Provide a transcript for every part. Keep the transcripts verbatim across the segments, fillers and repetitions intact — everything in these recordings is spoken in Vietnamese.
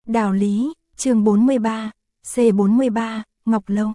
Đào Lý, chương bốn mươi ba, C bốn mươi ba, Ngọc Lâu.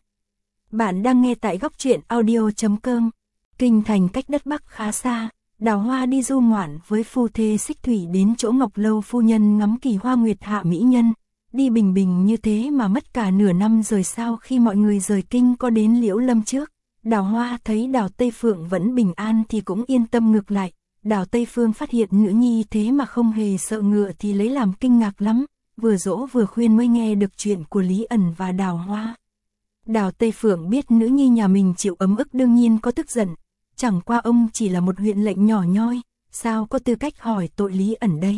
Bạn đang nghe tại góc truyện audio chấm com. Kinh thành cách đất Bắc khá xa, Đào Hoa đi du ngoạn với phu thê Xích Thủy đến chỗ Ngọc Lâu phu nhân ngắm kỳ hoa nguyệt hạ mỹ nhân. Đi bình bình như thế mà mất cả nửa năm rồi sao? Khi mọi người rời kinh có đến Liễu Lâm trước, Đào Hoa thấy Đào Tây Phượng vẫn bình an thì cũng yên tâm. Ngược lại, Đào Tây Phương phát hiện nữ nhi thế mà không hề sợ ngựa thì lấy làm kinh ngạc lắm, vừa dỗ vừa khuyên mới nghe được chuyện của Lý ẩn và Đào Hoa. Đào Tây Phượng biết nữ nhi nhà mình chịu ấm ức đương nhiên có tức giận, chẳng qua ông chỉ là một huyện lệnh nhỏ nhoi, sao có tư cách hỏi tội Lý ẩn đây.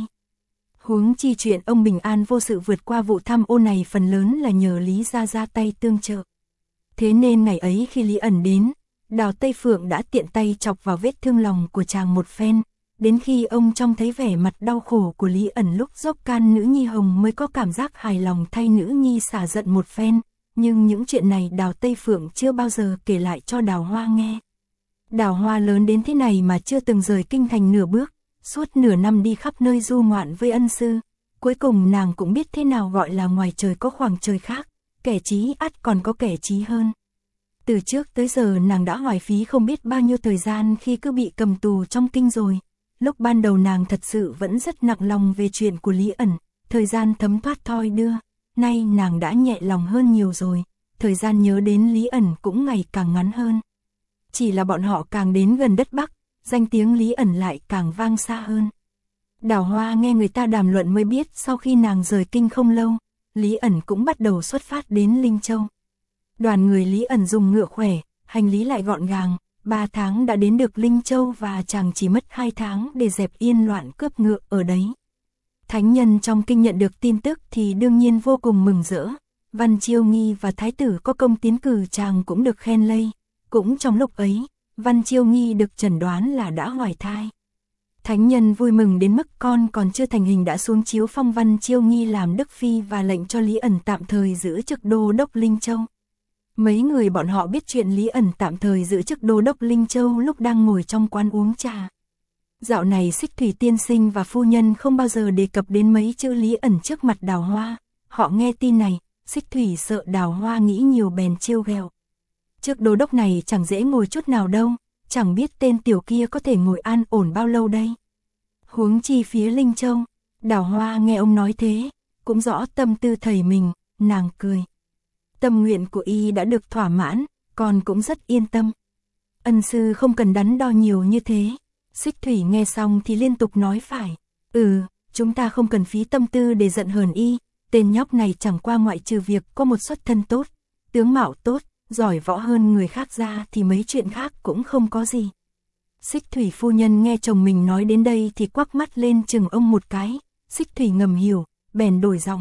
Huống chi chuyện ông bình an vô sự vượt qua vụ tham ô này phần lớn là nhờ Lý gia ra tay tương trợ. Thế nên ngày ấy khi Lý ẩn đến, Đào Tây Phượng đã tiện tay chọc vào vết thương lòng của chàng một phen, đến khi ông trông thấy vẻ mặt đau khổ của Lý ẩn lúc dốc can nữ nhi hồng mới có cảm giác hài lòng thay nữ nhi xả giận một phen, nhưng những chuyện này Đào Tây Phượng chưa bao giờ kể lại cho Đào Hoa nghe. Đào Hoa lớn đến thế này mà chưa từng rời kinh thành nửa bước, suốt nửa năm đi khắp nơi du ngoạn với ân sư, cuối cùng nàng cũng biết thế nào gọi là ngoài trời có khoảng trời khác, kẻ trí ắt còn có kẻ trí hơn. Từ trước tới giờ nàng đã hoài phí không biết bao nhiêu thời gian khi cứ bị cầm tù trong kinh rồi. Lúc ban đầu nàng thật sự vẫn rất nặng lòng về chuyện của Lý ẩn, thời gian thấm thoát thoi đưa, nay nàng đã nhẹ lòng hơn nhiều rồi, thời gian nhớ đến Lý ẩn cũng ngày càng ngắn hơn. Chỉ là bọn họ càng đến gần đất Bắc, danh tiếng Lý ẩn lại càng vang xa hơn. Đào Hoa nghe người ta đàm luận mới biết sau khi nàng rời kinh không lâu, Lý ẩn cũng bắt đầu xuất phát đến Linh Châu. Đoàn người Lý ẩn dùng ngựa khỏe, hành lý lại gọn gàng, ba tháng đã đến được Linh Châu và chàng chỉ mất hai tháng để dẹp yên loạn cướp ngựa ở đấy. Thánh nhân trong kinh nhận được tin tức thì đương nhiên vô cùng mừng rỡ, Văn Chiêu Nghi và Thái tử có công tiến cử chàng cũng được khen lây. Cũng trong lúc ấy, Văn Chiêu Nghi được chẩn đoán là đã hoài thai. Thánh nhân vui mừng đến mức con còn chưa thành hình đã xuống chiếu phong Văn Chiêu Nghi làm Đức Phi và lệnh cho Lý ẩn tạm thời giữ chức đô đốc Linh Châu. Mấy người bọn họ biết chuyện Lý ẩn tạm thời giữ chức đô đốc Linh Châu lúc đang ngồi trong quán uống trà. Dạo này Xích Thủy tiên sinh và phu nhân không bao giờ đề cập đến mấy chữ Lý ẩn trước mặt Đào Hoa. Họ nghe tin này, Xích Thủy sợ Đào Hoa nghĩ nhiều bèn trêu ghẹo. Chức đô đốc này chẳng dễ ngồi chút nào đâu, chẳng biết tên tiểu kia có thể ngồi an ổn bao lâu đây. Huống chi phía Linh Châu, Đào Hoa nghe ông nói thế, cũng rõ tâm tư thầy mình, nàng cười. Tâm nguyện của y đã được thỏa mãn, con cũng rất yên tâm. Ân sư không cần đắn đo nhiều như thế. Xích Thủy nghe xong thì liên tục nói phải. Ừ, chúng ta không cần phí tâm tư để giận hờn y, tên nhóc này chẳng qua ngoại trừ việc có một xuất thân tốt, tướng mạo tốt, giỏi võ hơn người khác ra thì mấy chuyện khác cũng không có gì. Xích Thủy phu nhân nghe chồng mình nói đến đây thì quắc mắt lên chừng ông một cái, Xích Thủy ngầm hiểu, bèn đổi giọng.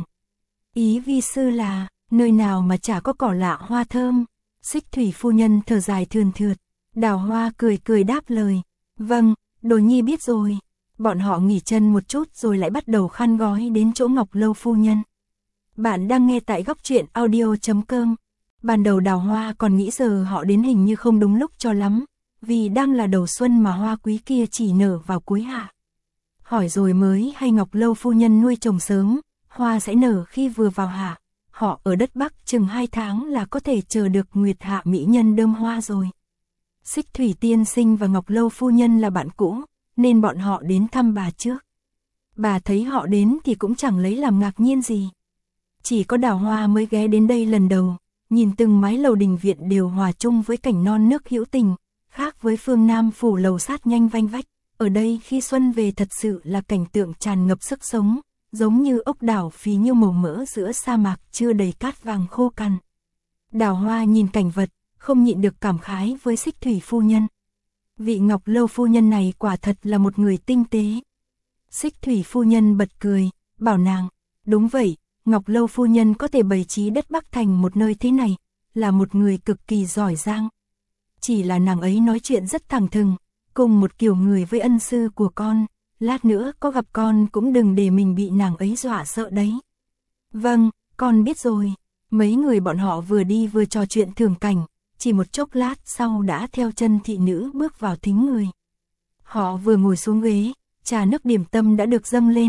Ý vi sư là, nơi nào mà chả có cỏ lạ hoa thơm. Xích Thủy phu nhân thở dài thườn thượt, Đào Hoa cười cười đáp lời. Vâng, Đồ Nhi biết rồi. Bọn họ nghỉ chân một chút rồi lại bắt đầu khăn gói đến chỗ Ngọc Lâu phu nhân. Bạn đang nghe tại góc truyện audio chấm com. Ban đầu Đào Hoa còn nghĩ giờ họ đến hình như không đúng lúc cho lắm, vì đang là đầu xuân mà hoa quý kia chỉ nở vào cuối hạ. Hỏi rồi mới hay Ngọc Lâu phu nhân nuôi trồng sớm, hoa sẽ nở khi vừa vào hạ. Họ ở đất Bắc chừng hai tháng là có thể chờ được nguyệt hạ mỹ nhân đơm hoa rồi. Xích Thủy tiên sinh và Ngọc Lâu phu nhân là bạn cũ, nên bọn họ đến thăm bà trước. Bà thấy họ đến thì cũng chẳng lấy làm ngạc nhiên gì. Chỉ có Đào Hoa mới ghé đến đây lần đầu, nhìn từng mái lầu đình viện đều hòa chung với cảnh non nước hữu tình, khác với phương Nam phủ lầu sát nhanh vanh vách. Ở đây khi xuân về thật sự là cảnh tượng tràn ngập sức sống, giống như ốc đảo phì nhiêu màu mỡ giữa sa mạc chưa đầy cát vàng khô cằn. Đào Hoa nhìn cảnh vật, không nhịn được cảm khái với Xích Thủy phu nhân. Vị Ngọc Lâu phu nhân này quả thật là một người tinh tế. Xích Thủy phu nhân bật cười, bảo nàng, đúng vậy, Ngọc Lâu phu nhân có thể bày trí đất Bắc thành một nơi thế này, là một người cực kỳ giỏi giang. Chỉ là nàng ấy nói chuyện rất thẳng thừng, cùng một kiểu người với ân sư của con, lát nữa có gặp con cũng đừng để mình bị nàng ấy dọa sợ đấy. Vâng, con biết rồi. Mấy người bọn họ vừa đi vừa trò chuyện thường cảnh, chỉ một chốc lát sau đã theo chân thị nữ bước vào thính người. Họ vừa ngồi xuống ghế, trà nước điểm tâm đã được dâng lên,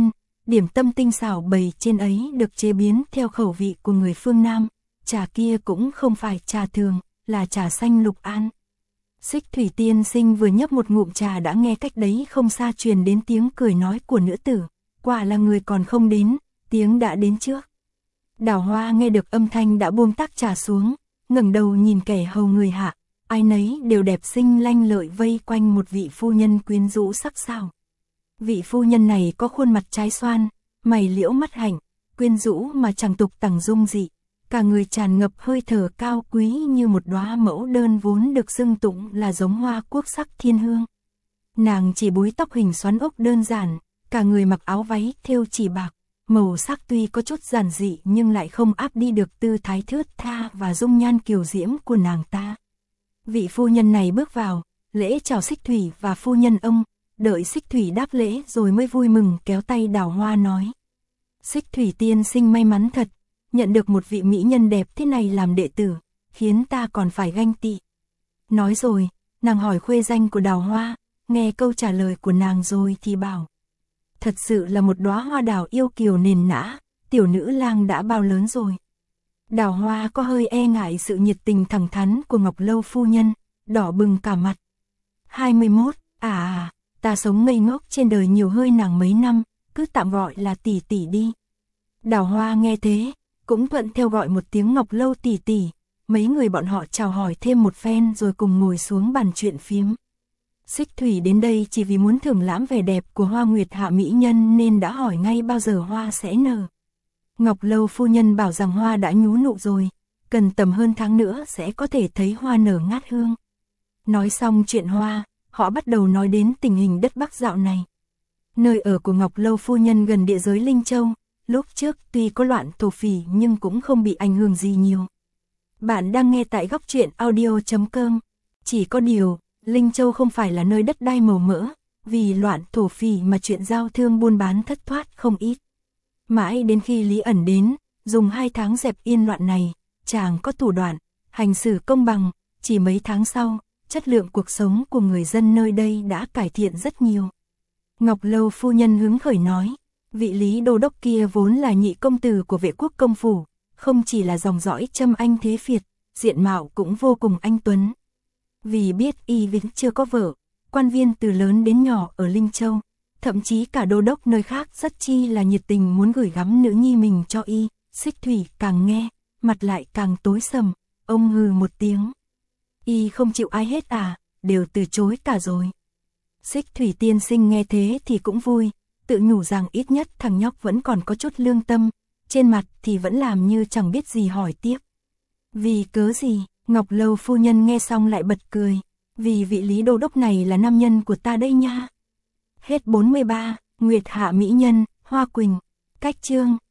điểm tâm tinh xảo bày trên ấy được chế biến theo khẩu vị của người phương Nam, trà kia cũng không phải trà thường, là trà xanh Lục An. Xích Thủy tiên sinh vừa nhấp một ngụm trà đã nghe cách đấy không xa truyền đến tiếng cười nói của nữ tử, quả là người còn không đến, tiếng đã đến trước. Đào Hoa nghe được âm thanh đã buông tách trà xuống, ngẩng đầu nhìn kẻ hầu người hạ, ai nấy đều đẹp xinh lanh lợi vây quanh một vị phu nhân quyến rũ sắc sảo. Vị phu nhân này có khuôn mặt trái xoan, mày liễu mắt hạnh, quyến rũ mà chẳng tục tằng dung dị, cả người tràn ngập hơi thở cao quý như một đóa mẫu đơn vốn được xưng tụng là giống hoa quốc sắc thiên hương. Nàng chỉ búi tóc hình xoắn ốc đơn giản, cả người mặc áo váy thêu chỉ bạc, màu sắc tuy có chút giản dị nhưng lại không áp đi được tư thái thướt tha và dung nhan kiều diễm của nàng ta. Vị phu nhân này bước vào, lễ chào Xích Thủy và phu nhân ông, đợi Xích Thủy đáp lễ rồi mới vui mừng kéo tay Đào Hoa nói. Xích Thủy tiên sinh may mắn thật, nhận được một vị mỹ nhân đẹp thế này làm đệ tử, khiến ta còn phải ganh tị. Nói rồi, nàng hỏi khuê danh của Đào Hoa, nghe câu trả lời của nàng rồi thì bảo. Thật sự là một đóa hoa đào yêu kiều nền nã, tiểu nữ lang đã bao lớn rồi. Đào Hoa có hơi e ngại sự nhiệt tình thẳng thắn của Ngọc Lâu phu nhân, đỏ bừng cả mặt. hai mươi mốt, à à, ta sống ngây ngốc trên đời nhiều hơi nàng mấy năm, cứ tạm gọi là tỷ tỷ đi. Đào Hoa nghe thế, cũng thuận theo gọi một tiếng Ngọc Lâu tỷ tỷ, mấy người bọn họ chào hỏi thêm một phen rồi cùng ngồi xuống bàn chuyện phiếm. Xích Thủy đến đây chỉ vì muốn thưởng lãm vẻ đẹp của Hoa Nguyệt hạ mỹ nhân nên đã hỏi ngay bao giờ hoa sẽ nở. Ngọc Lâu phu nhân bảo rằng hoa đã nhú nụ rồi, cần tầm hơn tháng nữa sẽ có thể thấy hoa nở ngát hương. Nói xong chuyện hoa, họ bắt đầu nói đến tình hình đất Bắc dạo này. Nơi ở của Ngọc Lâu phu nhân gần địa giới Linh Châu, lúc trước tuy có loạn thổ phỉ nhưng cũng không bị ảnh hưởng gì nhiều. Bạn đang nghe tại góc truyện audio chấm com. Chỉ có điều, Linh Châu không phải là nơi đất đai màu mỡ, vì loạn thổ phỉ mà chuyện giao thương buôn bán thất thoát không ít. Mãi đến khi Lý ẩn đến, dùng hai tháng dẹp yên loạn này, chàng có thủ đoạn, hành xử công bằng, chỉ mấy tháng sau, chất lượng cuộc sống của người dân nơi đây đã cải thiện rất nhiều. Ngọc Lâu phu nhân hứng khởi nói, vị Lý đô đốc kia vốn là nhị công tử của Vệ quốc công phủ, không chỉ là dòng dõi Trâm Anh thế Việt, diện mạo cũng vô cùng anh tuấn. Vì biết y vẫn chưa có vợ, quan viên từ lớn đến nhỏ ở Linh Châu, thậm chí cả đô đốc nơi khác rất chi là nhiệt tình muốn gửi gắm nữ nhi mình cho y. Xích Thủy càng nghe, mặt lại càng tối sầm, ông hừ một tiếng. Y không chịu ai hết à, đều từ chối cả rồi. Xích Thủy tiên sinh nghe thế thì cũng vui, tự nhủ rằng ít nhất thằng nhóc vẫn còn có chút lương tâm, trên mặt thì vẫn làm như chẳng biết gì hỏi tiếp. Vì cớ gì? Ngọc Lâu phu nhân nghe xong lại bật cười, vì vị Lý đô đốc này là nam nhân của ta đây nha. Hết bốn mươi ba, Nguyệt hạ mỹ nhân, Hoa Quỳnh, cách chương.